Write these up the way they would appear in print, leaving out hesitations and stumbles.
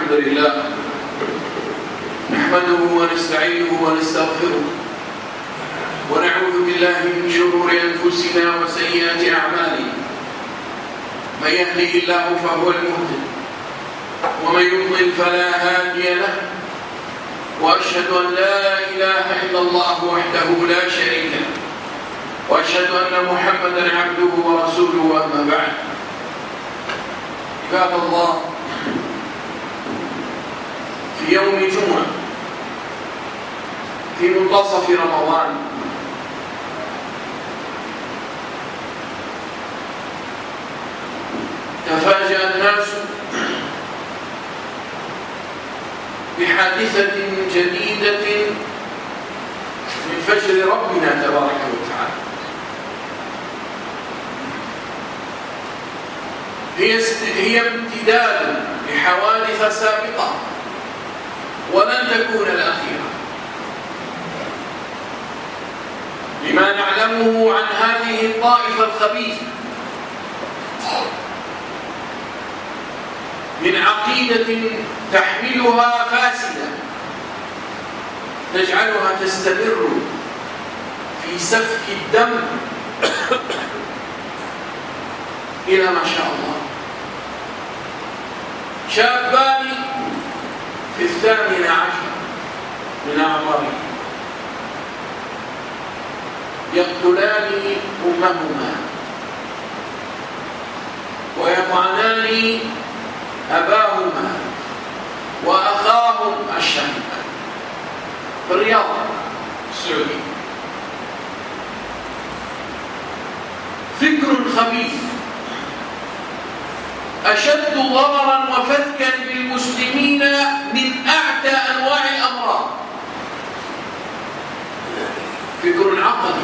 الحمد لله نحمده ونستعينه ونستغفره ونعوذ بالله من شرور أنفسنا وسيئات أعمالنا. من يهده الله فهو المهتد ومن يضلل فلا هادي له، وأشهد أن لا إله إلا الله وحده لا شريك له، وأشهد أن محمدا عبده ورسوله. أما بعد، عباد الله، في يوم جمعة في منتصف رمضان تفاجأ الناس بحادثة جديدة من فجر ربنا تبارك وتعالى. هي امتداد لحوادث سابقة ولن تكون الأخيرة، لما نعلمه عن هذه الطائفة الخبيثة من عقيدة تحملها فاسدة تجعلها تستمر في سفك الدم إلى ما شاء الله. شابان في 18 من أعمارهم يقتلان أمهما ويطعنان أباهما وأخاهم الشقيق في الرياض السعودية. فكر خبيث أشد ضررا وفتكا بالمسلمين من أعتى أنواع الأمراض. فكر عقدي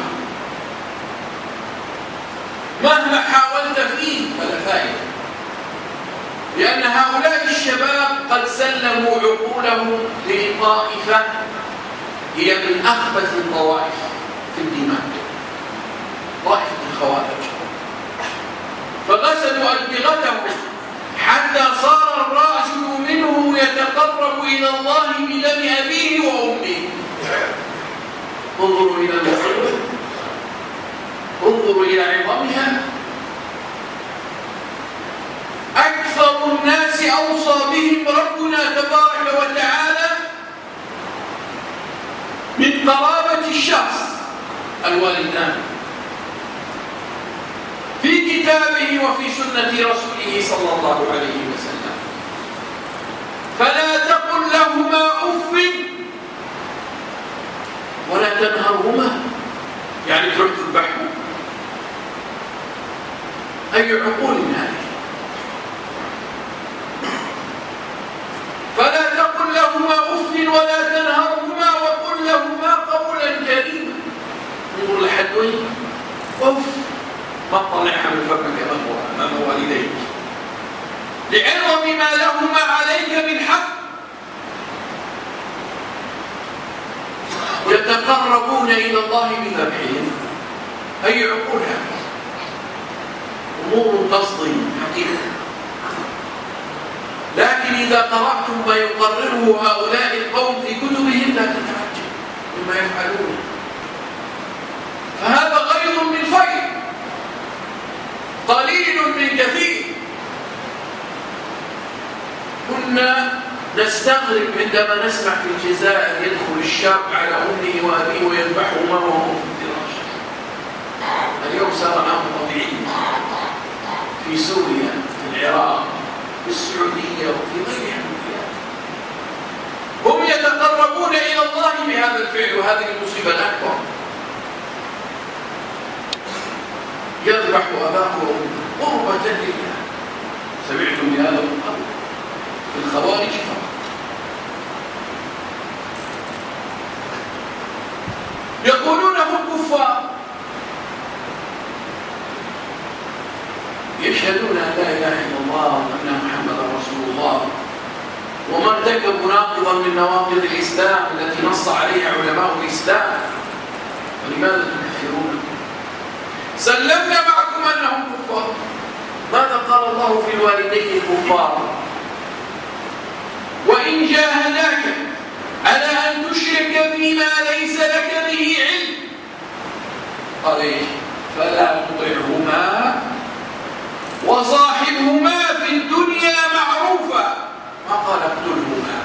مهما حاولت فيه فلا فائدة، لأن هؤلاء الشباب قد سلموا عقولهم لطائفة هي من أخبث الطوائف في الدماء، طائفة الخوارج. فغسلوا أدمغتهم حتى صار الراجل منهم يتقرب إلى الله بدم أبيه وأمه. انظروا إلى المصيبة، انظروا إلى عظمها. أكثر الناس أوصى بهم ربنا تبارك وتعالى من قرابة الشخص الوالدان في كتابه وفي سنة رسوله صلى الله عليه وسلم. فلا تقل لهما أف ولا تنهرهما، يعني تروح تذبحهم. أي عقول هذه؟ فلا تقل لهما أف ولا تنهرهما وقل لهما قولا كريما. انظر لحد وين أف، ما طلعها من فمك أمام والديك لعظم ما لهما عليك من حق. يتقربون إلى الله بذبحهم. أي عقول هذه؟ أمور تصدم حقيقة. لكن إذا قرأتم ما يقرره هؤلاء القوم في كتبهم لا تتعجب مما يفعلون. فهذا غيظ من فيض، قليل من كثير. كنا نستغرب عندما نسمع في الجزائر يدخل الشاب على أمه وأبيه ويذبحهما وهو في الفراش. اليوم صار الأمر طبيعي في سوريا، في العراق، في السعودية وفي غيرها من البلاد. هم يتقربون إلى الله بهذا الفعل، وهذه المصيبة الأكبر. يذبح أباه وأمه قربة لله. سمعتم بهذا من قبل في الخوارج فقط. يقولون هم كفار، يشهدون أن لا إله إلا الله وأن محمدا رسول الله، وما ارتكبوا ناقضا من نواقض الإسلام التي نص عليها علماء الإسلام. ولماذا تكفرون؟ سلمنا معكم أنهم كفار. ماذا قال الله في الوالدين الكفار؟ وإن جاهداك على أن تشرك بما ليس لك به علم قال إيه؟ فلا تطعهما وصاحبهما في الدنيا معروفا، ما قال اقتلهما،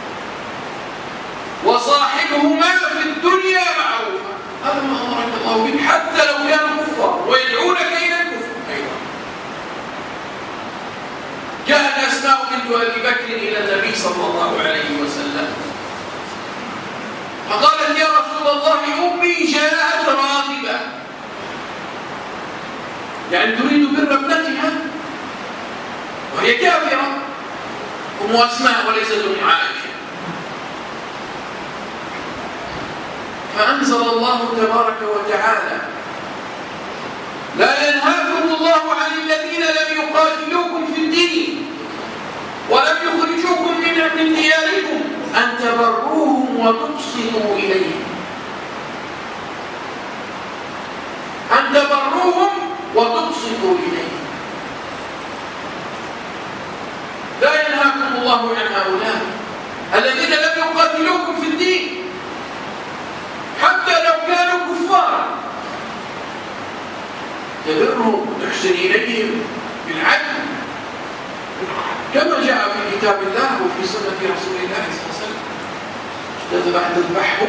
وصاحبهما في الدنيا معروفا، هذا ما أمرك الله به حتى لو كانوا كفار ويدعونك إلى الكفر. أيضا جاءت أسماء بنت أبي بكر إلى النبي صلى الله عليه وسلم فقالت يا رسول الله أمي جاءت راغبة، يعني تريد بر ابنتها وهي كافرة، أم أسماء وليست أم عائشة. فأنزل الله تبارك وتعالى لا ينهاكم الله عن الذين لم يقاتلوكم في الدين ولم يخرجوكم من دياركم أن تبروهم وتقسطوا إليهم، أن تبروهم وتقسطوا إليهم. لا ينهاكم الله عن هؤلاء الذين لم يقاتلوكم في الدين حتى لو كانوا كفارا، تبرهم وتحسن إليهم بالعدل كما جاء في كتاب الله وفي سنة رسول الله صلى الله عليه وسلم. تذبحه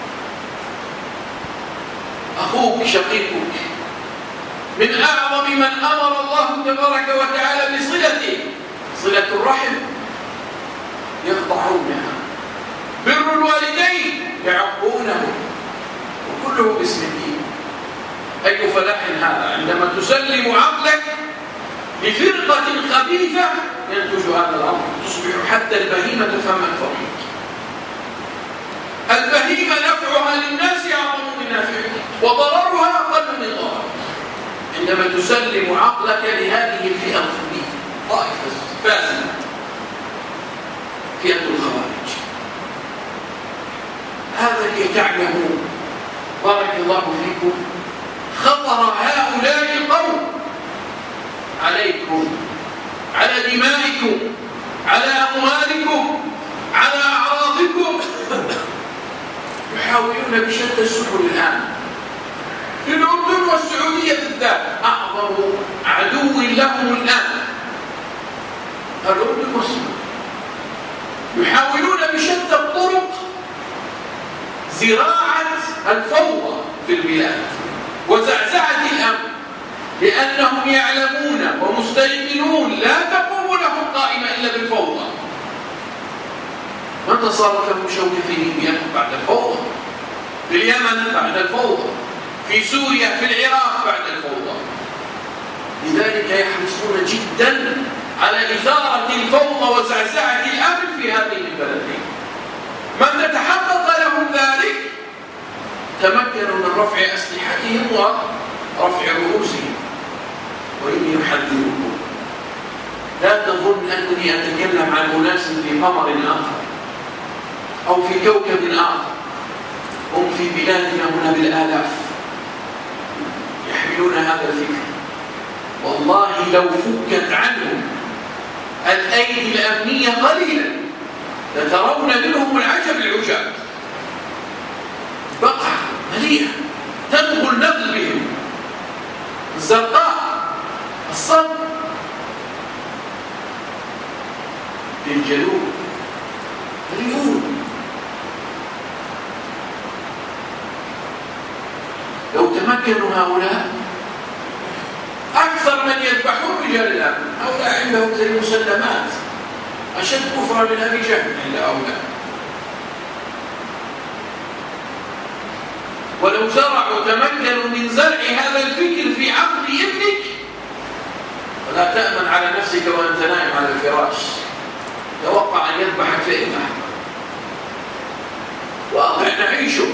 أخوك شقيقك من أعظم من أمر الله تبارك وتعالى بصلته صلة الرحم يخضعونها، بر الوالدين يعقونه، وكله باسم الدين. أي فلاح هذا عندما تسلم عقلك لفرقة خبيثة ينتج هذا الأمر، تصبح حتى البهيمة تفهم الفرق. البهيمة نفعها للناس أعظم من نفعها وضررها أقل من ضررها. عندما تسلم عقلك لهذه الفئة الخبيثة طائفة فاسدة فئة الخوارج، هذا كي تعلموا بارك الله فيكم خطر هؤلاء القوم عليكم، على دمائكم، على أموالكم، على أعراضكم. يحاولون بشتى السبل الآن في الأردن والسعودية بالذات، أعظم عدو لهم الآن الأردن والسعودية. يحاولون بشتى الطرق زراعة الفوضى في البلاد وزعزعة الأمن، لأنهم يعلمون ومستيقنون لا تقوم لهم قائمة إلا بالفوضى. متى صارت لهم شوكة في ليبيا؟ بعد الفوضى. في اليمن بعد الفوضى. في سوريا في العراق بعد الفوضى. لذلك يحرصون جدا على إثارة الفوضى وزعزعة الأمن في هذين البلدين. من تتحقق لهم ذلك تمكنوا من رفع أسلحتهم ورفع رؤوسهم. وإني أحذركم لا تظن أنني أتكلم عن أناس في قمر آخر أو في كوكب آخر، هم في بلادنا هنا بالآلاف يحملون هذا الفكر. والله لو فكت عنهم الأيدي الأمنية قليلا لترون منهم العجب العجاب، بقعة مليئة تنقل نقل بهم الزرقاء الصب في الجنوب مليون. لو تمكنوا هؤلاء أكثر من يذبحون رجال الأمن، هؤلاء عندهم زي المسلمات أشد كفرا من أبي جهل عند هؤلاء. ولو زرعوا تمكنوا من زرع هذا الفكر في عقل ابنك فلا تأمن على نفسك وأنت نائم على الفراش، توقع أن يذبحك فإذبح. واضح نعيشه.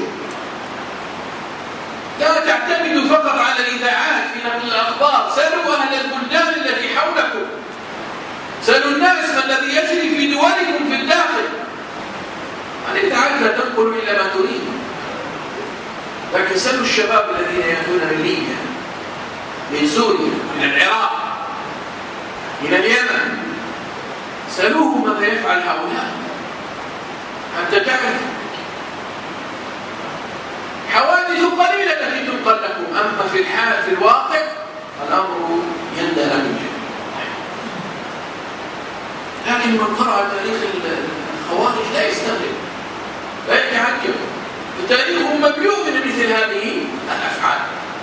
لا تعتمدوا فقط على الإذاعات في نقل الأخبار، سألوا أهل البلدان التي حولكم، سألوا الناس ما الذي يجري في دولكم في الداخل. الإذاعات لا تنقل إلا ما تريد، لكن سألوا الشباب الذين يأتون من ليبيا، من سوريا، من العراق، من اليمن، سألوهم ماذا يفعل هؤلاء. حتى تعرف. حوادث قليلة التي تنقل لكم، أما في الواقع الأمر يندى لكم. لكن من قرأ تاريخ الخوارج لا يستغرب، لا يتعجب، تاريخهم مملوء من مثل هذه الأفعال.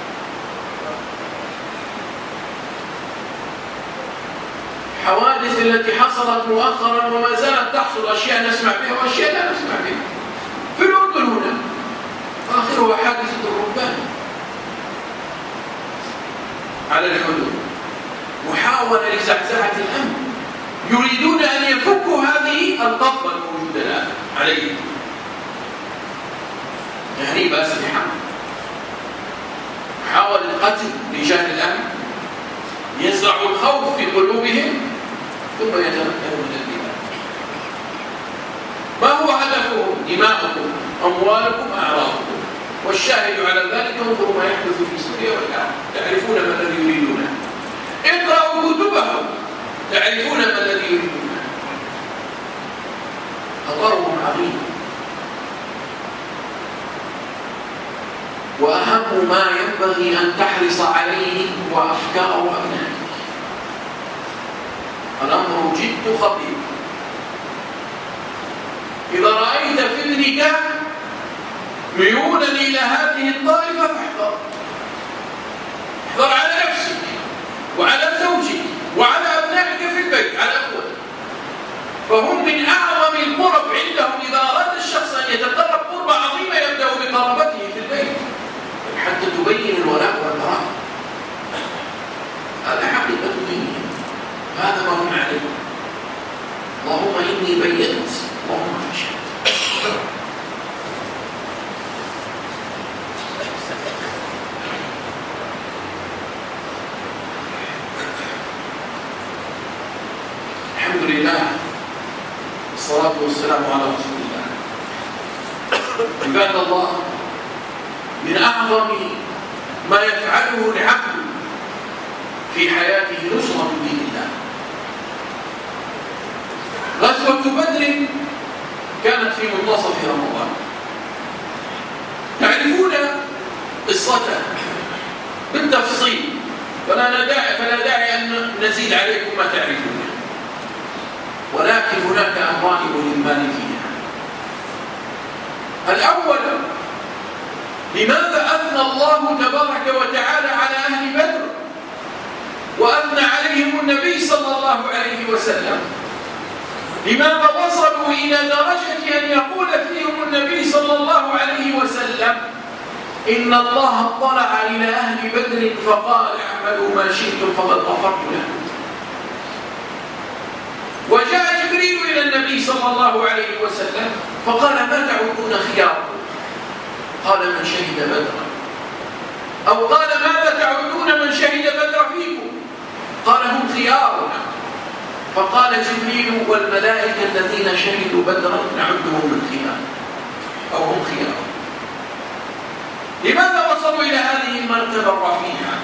حوادث التي حصلت مؤخرا وما زالت تحصل، أشياء نسمع بها وأشياء لا نسمع بها. في الأردن هنا آخرها حادثة الرهبان على الحدود، محاولة لزعزعة الأمن، يريدون أن يفكوا هذه القبضة الموجودة الآن عليهم، يعني بأسلحة، محاولة قتل رجال الأمن، يزرع الخوف في قلوبهم ثم يتمكنون من الدماء. ما هو هدفهم؟ دماؤكم، أموالكم، أعراضكم. والشاهد على ذلك انظروا ما يحدث في سوريا والعراق، تعرفون ما الذي يريدونه. اقرأوا كتبهم تعرفون ما الذي يريدونه. خطرهم عظيم، وأهم ما ينبغي أن تحرص عليه هو أفكار أبنائك. الأمر جد خطير. إذا رأيت في ابنك ميولا إلى هذه الطائفة فاحذر، احذر على نفسك وعلى زوجك وعلى أبنائك في البيت، على أخوتك، فهم من أعظم القرب عندهم. إذا أراد الشخص أن يتقرب قربة عظيمة يبدأ بقرابته في البيت حتى تبين الولاء والبراء. هذا حقيقة دينهم، هذا ما هم عليه. اللهم إني بينت، اللهم فشلت. الحمد لله والصلاة والسلام على رسول الله. عباد الله، من أعظم ما يفعله العبد في حياته نصرة دين الله. غزوة بدر كانت في منتصف رمضان، تعرفون قصتها بالتفصيل، فلا داعي أن نزيد عليكم ما تعرفون، ولكن هناك أمران مهمان فيها. الأول، لماذا أثنى الله تبارك وتعالى على أهل بدر وأثنى عليهم النبي صلى الله عليه وسلم؟ لماذا وصلوا إلى درجة أن يقول فيهم النبي صلى الله عليه وسلم إن الله اطلع إلى أهل بدر فقال اعملوا ما شئتم فقد غفرت لكم؟ وجاء جبريل إلى النبي صلى الله عليه وسلم فقال ما تعدون خياركم؟ قال من شهد بدرا. أو قال ماذا تعدون من شهد بدر فيكم؟ قال هم خيارنا. فقال جبريل والملائكة الذين شهدوا بدرا نعدهم من خيار أو هم خيار. لماذا وصلوا إلى هذه المرتبة الرفيعة؟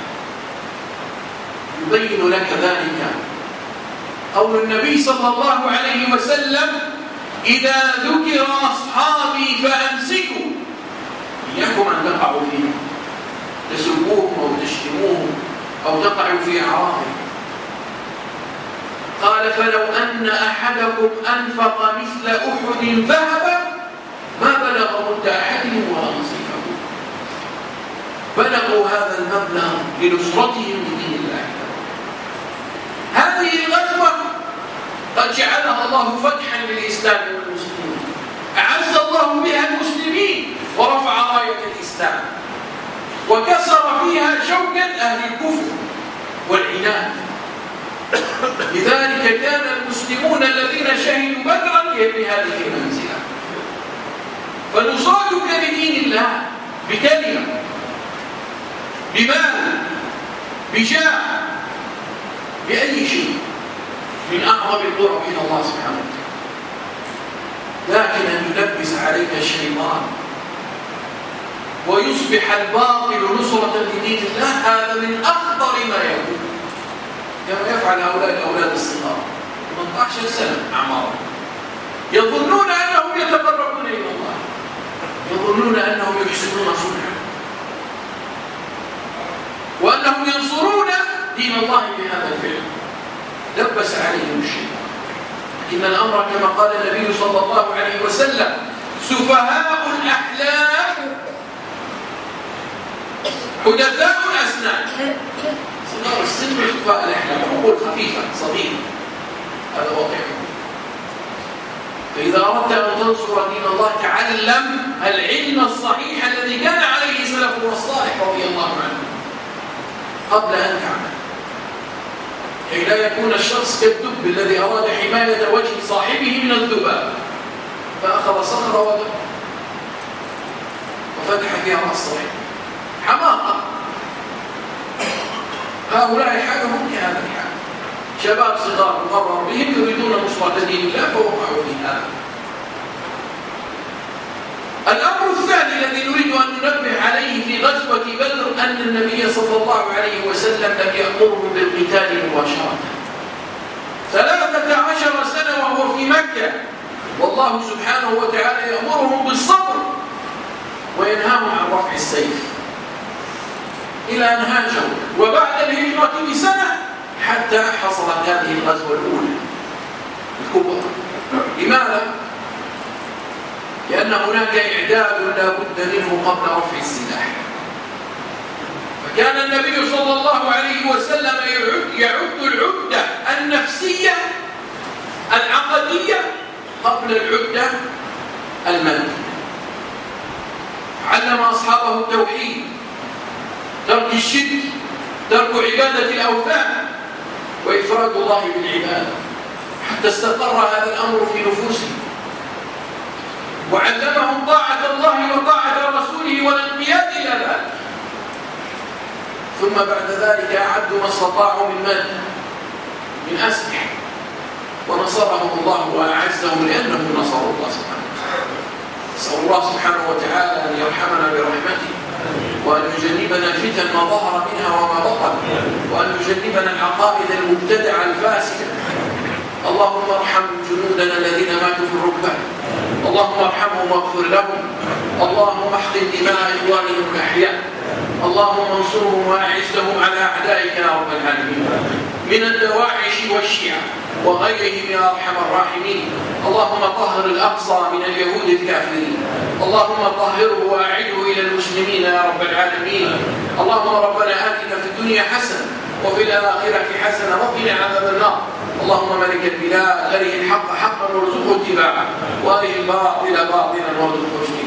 يبين لك ذلك قول النبي صلى الله عليه وسلم إذا ذكر أصحابي فأمسكوا، إياكم أن تقعوا فيهم، تسبوهم أو تشتموهم أو تقعوا في أعراضهم. قال فلو أن أحدكم أنفق مثل أحد ذهبا ما بلغ مد أحدهم ولا نصيفه. بلغوا هذا المبلغ لنصرتهم لدين الله. هذه الغزوة قد جعلها الله فتحا للإسلام والمسلمين، أعز الله بها المسلمين ورفع راية الإسلام، وكسر فيها شوكة أهل الكفر والعناد. لذلك كان المسلمون الذين شهدوا بدرا بهذه المنزلة. فنصرتك لدين الله بكلمة، بمال، بجاه، بأي شيء من أعظم القرب إلى الله سبحانه وتعالى. لكن أن يلبس عليك الشيطان ويصبح الباطل نصرة لدين الله، هذا من أخطر ما يكون، كما يفعل هؤلاء الأولاد الصغار 18 سنة أعمارهم، يظنون أنهم يتقربون إلى الله، يظنون أنهم يحسنون صنعا، وأنهم ينصرون دين الله بهذا الفعل. لبس عليهم الشيطان. إن الأمر كما قال النبي صلى الله عليه وسلم: سفهاء الأحلام حدثاء الأسنان. صغار السن سفهاء الأحلام، عقول خفيفة صغيرة، هذا واضح. فإذا أردت أن تنصر دين الله تعلم العلم الصحيح الذي كان عليه سلفنا الصالح رضي الله عنه قبل أن تعمل، كي لا يكون الشخص كالدب الذي أراد حماية وجه صاحبه من الذباب فأخذ صخرة وفتح فيها رأس صاحبه. حماقة. هؤلاء حالهم كهذا الحال، شباب صغار مغرر بهم يريدون نصرة دين الله فوقعوا في هذا. الأمر الثاني الذي نريد أن ننبه عليه في غزوة بدر أن النبي صلى الله عليه وسلم لم يأمرهم بالقتال مباشرة. 13 سنة وهو في مكة، والله سبحانه وتعالى يأمرهم بالصبر وينهاهم عن رفع السيف إلى أن هاجروا، وبعد الهجرة بسنة حتى حصلت هذه الغزوة الأولى الكبرى. لماذا؟ لأن هناك إعداد لا بد منه قبل رفع السلاح. فكان النبي صلى الله عليه وسلم يعد العدة النفسية العقدية قبل العدة المادية. علم أصحابه التوحيد، ترك الشرك، ترك عبادة الأوثان، وإفراد الله بالعبادة، حتى استقر هذا الأمر في نفوسهم. وعلمهم طاعة الله وطاعة رسوله والانقياد إلى ذلك. ثم بعد ذلك أعدوا ما استطاعوا من مال، من أسلحة، ونصرهم الله وأعزهم لأنهم نصروا الله سبحانه وتعالى. نسأل الله سبحانه وتعالى أن يرحمنا برحمته، وأن يجنبنا الفتن ما ظهر منها وما بطن، وأن يجنبنا العقائد المبتدعة الفاسدة. اللهم ارحم جنودنا الذين ماتوا في الركبة، اللهم ارحمهم واغفر لهم، اللهم احقن دماء إخوانهم الأحياء، اللهم انصرهم وأعزهم على أعدائك يا رب العالمين من الدواعش والشيعة وغيرهم يا أرحم الراحمين. اللهم طهر الأقصى من اليهود الكافرين، اللهم طهره وأعده إلى المسلمين يا رب العالمين. اللهم ربنا آتنا في الدنيا حسنة وفي الآخرة حسنة وقنا عذاب النار. اللهم ملك البلاد أره الحق حقا وارزقه اتباعه، وأره الباطل باطلا وارزقه اجتنابه.